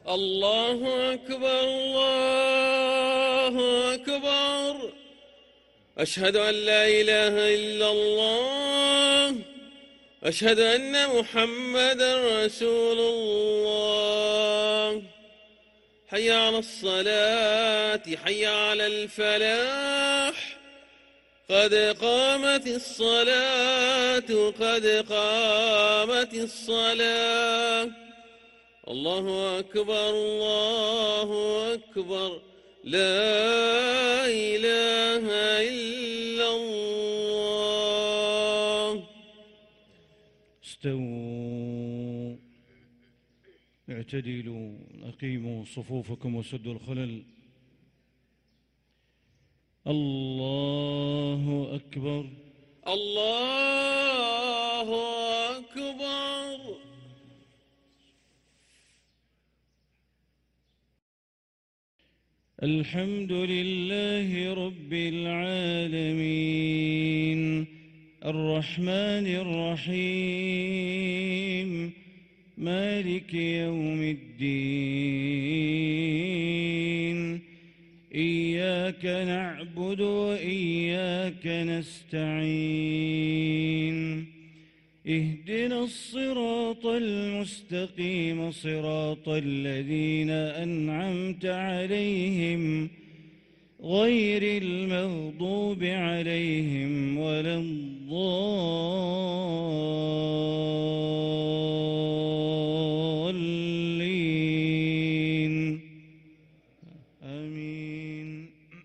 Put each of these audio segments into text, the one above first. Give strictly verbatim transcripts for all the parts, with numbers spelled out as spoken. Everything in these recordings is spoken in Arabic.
الله أكبر الله أكبر. أشهد أن لا إله إلا الله. أشهد أن محمدا رسول الله. حي على الصلاة حي على الفلاح. قد قامت الصلاة قد قامت الصلاة. الله أكبر الله أكبر. لا إله إلا الله. استووا اعتدلوا أقيموا صفوفكم وسدوا الخلل. الله أكبر الله أكبر. الحمد لله رب العالمين الرحمن الرحيم مالك يوم الدين. إياك نعبد وإياك نستعين. اهدنا الصراط المستقيم صراط الذين أنعمت عليهم غير المغضوب عليهم ولا الضالين. آمين.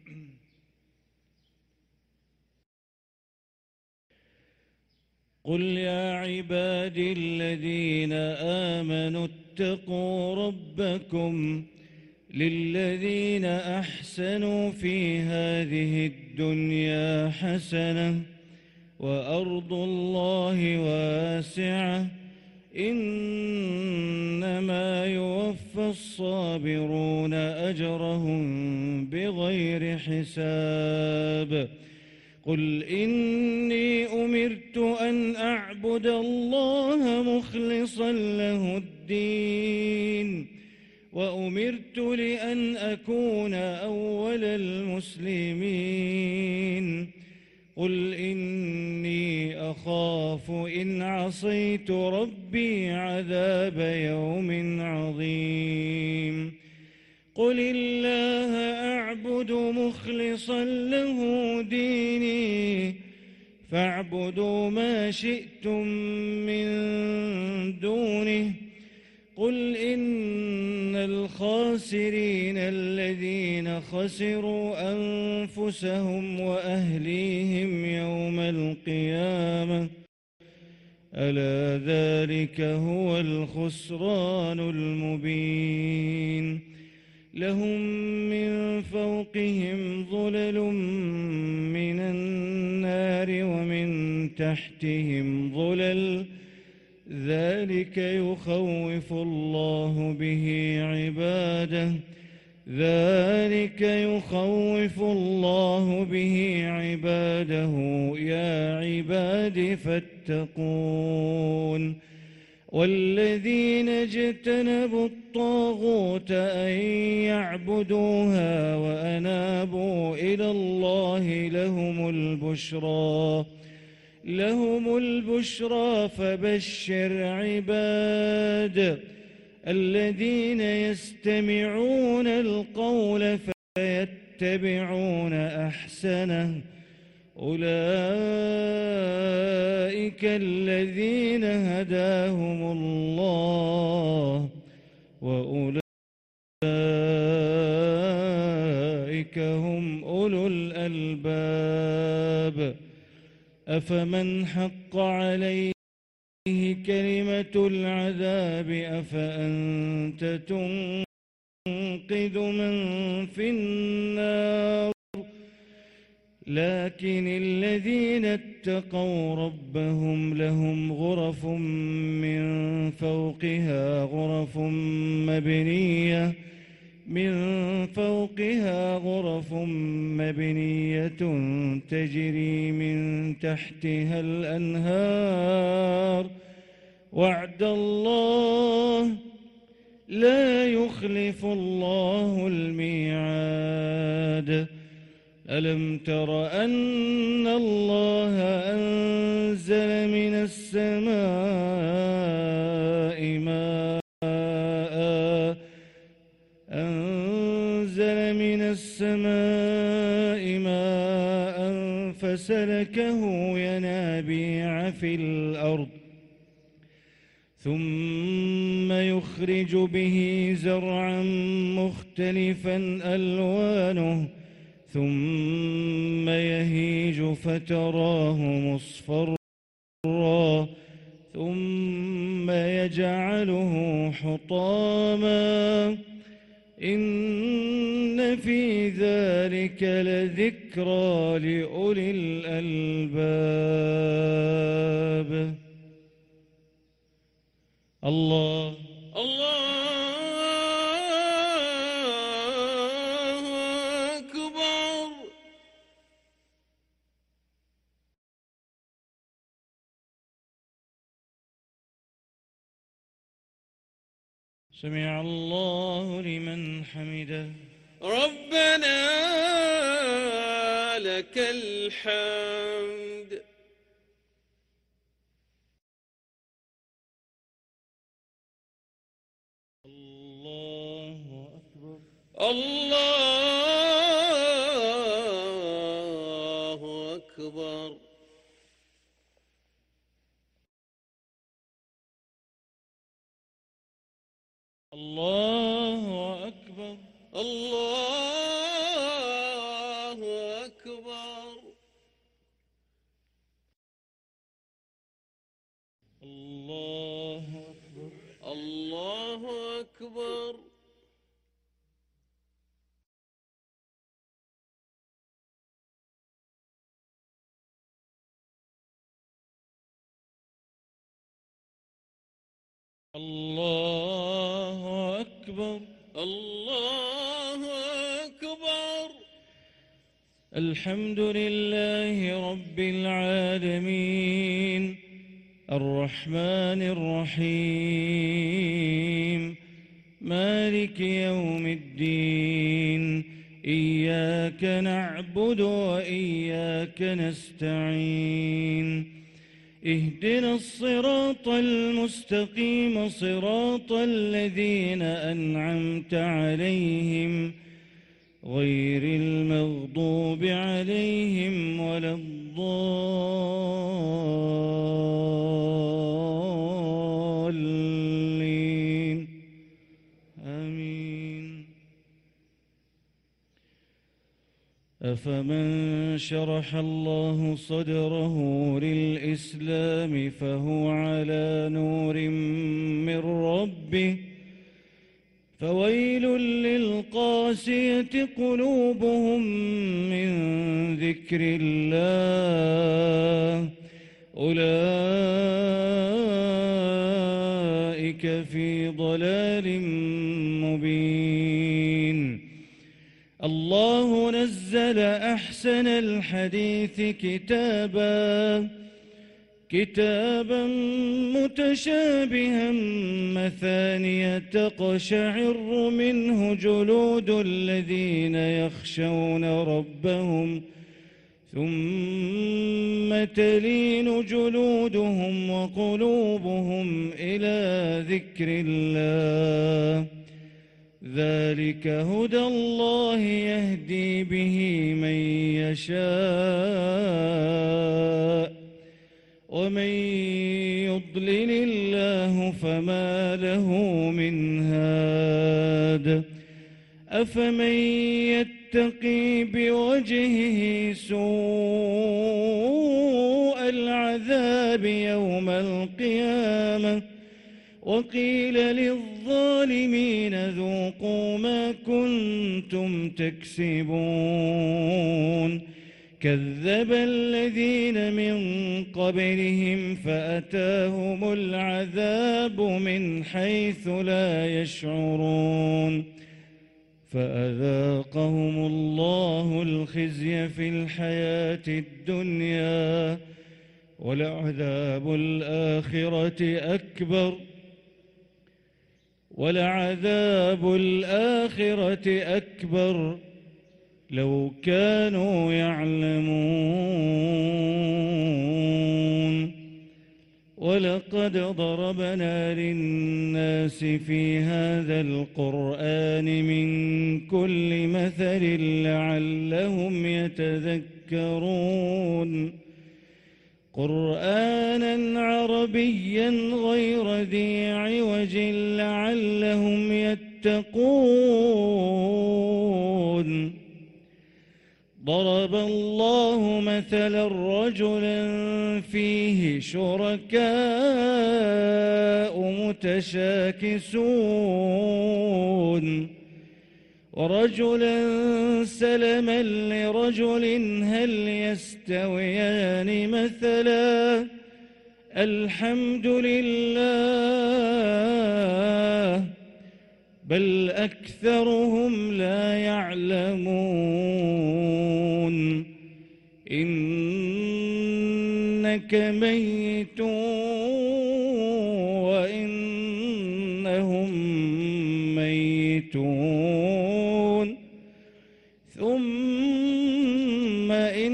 قل يا عبادي الذين آمنوا اتقوا ربكم للذين أحسنوا في هذه الدنيا حسنة وأرض الله واسعة إنما يوفى الصابرون أجرهم بغير حساب. قل إني أمرت أن أعبد الله مخلصا له الدين وأمرت لأن أكون أول المسلمين. قل إني أخاف إن عصيت ربي عذاب يوم عظيم. قل الله أعبد مخلصا له ديني فاعبدوا ما شئتم من دونه. قل إن الخاسرين الذين خسروا أنفسهم وأهليهم يوم القيامة ألا ذلك هو الخسران المبين. لهم من فوقهم ظلل من النار ومن تحتهم ظلل ذلك يخوف الله به عباده ذلك يخوف الله به عباده يا عباد فاتقون. والذين اجتنبوا الطاغوت أن يعبدوها وأنابوا إلى الله لهم البشرى لهم البشرى فبشر عباد الذين يستمعون القول فيتبعون أحسنه أولئك الذين هداهم الله وأولئك هم أولو الألباب. أفمن حق عليه كلمة العذاب أفأنت تنقذ من في النار. لكن الذين اتقوا ربهم لهم غرف من فوقها غرف مبنية من فوقها غرف مبنية تجري من تحتها الأنهار وعد الله لا يخلف الله الميعاد. ألم تر أن الله أنزل من السماء ماء أنزل من السماء ماء فسلكه ينابيع في الأرض ثم يخرج به زرعا مختلفا ألوانه ثم يهيج فتراه مصفرا ثم يجعله حطاما إن في ذلك لذكرى لأولي الألباب. الله الله أكبر. سمع الله لمن حمده. ربنا لك الحمد. الله أكبر. الله أكبر. الله أكبر. الله أكبر. الله أكبر. الله أكبر. الله أكبر. الله أكبر. الحمد لله رب العالمين الرحمن الرحيم مالك يوم الدين إياك نعبد وإياك نستعين اهدنا الصراط المستقيم صراط الذين أنعمت عليهم غير المغضوب عليهم ولا الضالين آمين. أفمن شرح الله صدره للإسلام فهو على نور من ربه فويل للقاسية قلوبهم من ذكر الله أولئك في ضلال مبين. الله نزل أحسن الحديث كتابا كتابا متشابها مثانية تقشعر منه جلود الذين يخشون ربهم ثم تلين جلودهم وقلوبهم إلى ذكر الله ذلك هدى الله يهدي به من يشاء ومن يضلل الله فما له من هاد. أفمن يتقي بوجهه سوء العذاب يوم القيامة وقيل للظالمين ذوقوا ما كنتم تكسبون كذب الذين من قبلهم فأتاهم العذاب من حيث لا يشعرون فأذاقهم الله الخزي في الحياة الدنيا ولعذاب الآخرة أكبر ولعذاب الآخرة أكبر لو كانوا يعلمون. ولقد ضربنا للناس في هذا القرآن من كل مثل لعلهم يتذكرون. قرآنا عربيا غير ذي عوج لعلهم يتقون. ضرب الله مثلا رجلا فيه شركاء متشاكسون ورجلا سلما لرجل هل يستويان مثلا الحمد لله بل أكثرهم لا يعلمون. إنك ميت وإنهم ميتون ثم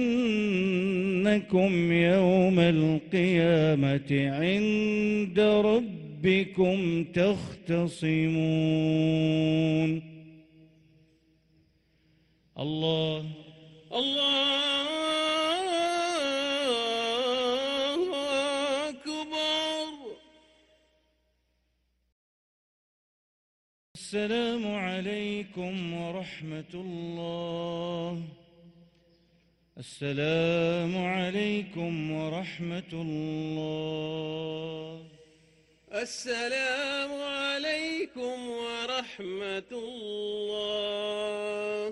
إنكم يوم القيامة عند ربكم تختصمون. الله الله أكبر. السلام عليكم ورحمة الله. السلام عليكم ورحمة الله. السلام عليكم ورحمة الله.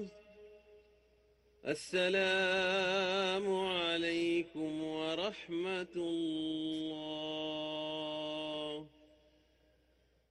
السلام عليكم ورحمة الله.